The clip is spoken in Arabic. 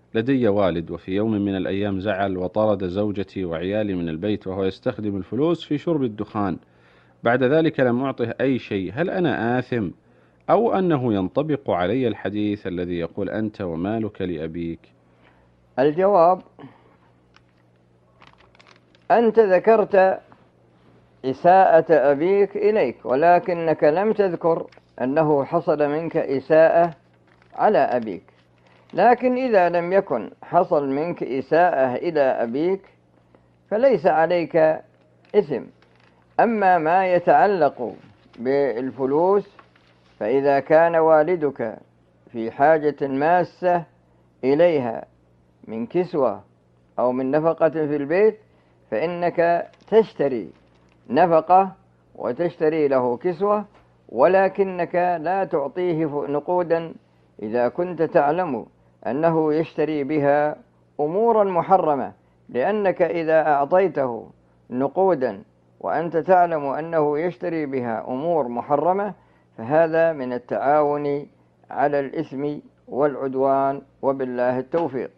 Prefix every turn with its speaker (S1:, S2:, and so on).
S1: لدي والد وفي يوم من الأيام زعل وطرد زوجتي وعيالي من البيت وهو يستخدم الفلوس في شرب الدخان. بعد ذلك لم أعطه أي شيء. هل أنا آثم أو أنه ينطبق علي الحديث الذي يقول أنت ومالك لأبيك؟
S2: الجواب: أنت ذكرت إساءة أبيك إليك، ولكنك لم تذكر أنه حصل منك إساءة على أبيك. لكن إذا لم يكن حصل منك إساءة إلى أبيك فليس عليك إثم. أما ما يتعلق بالفلوس، فإذا كان والدك في حاجة ماسة إليها من كسوة أو من نفقة في البيت، فإنك تشتري نفقة وتشتري له كسوة، ولكنك لا تعطيه نقودا إذا كنت تعلم أنه يشتري بها أمورا محرمة، لأنك إذا أعطيته نقودا وأنت تعلم أنه يشتري بها أمور محرمة فهذا من التعاون على الإثم والعدوان، وبالله التوفيق.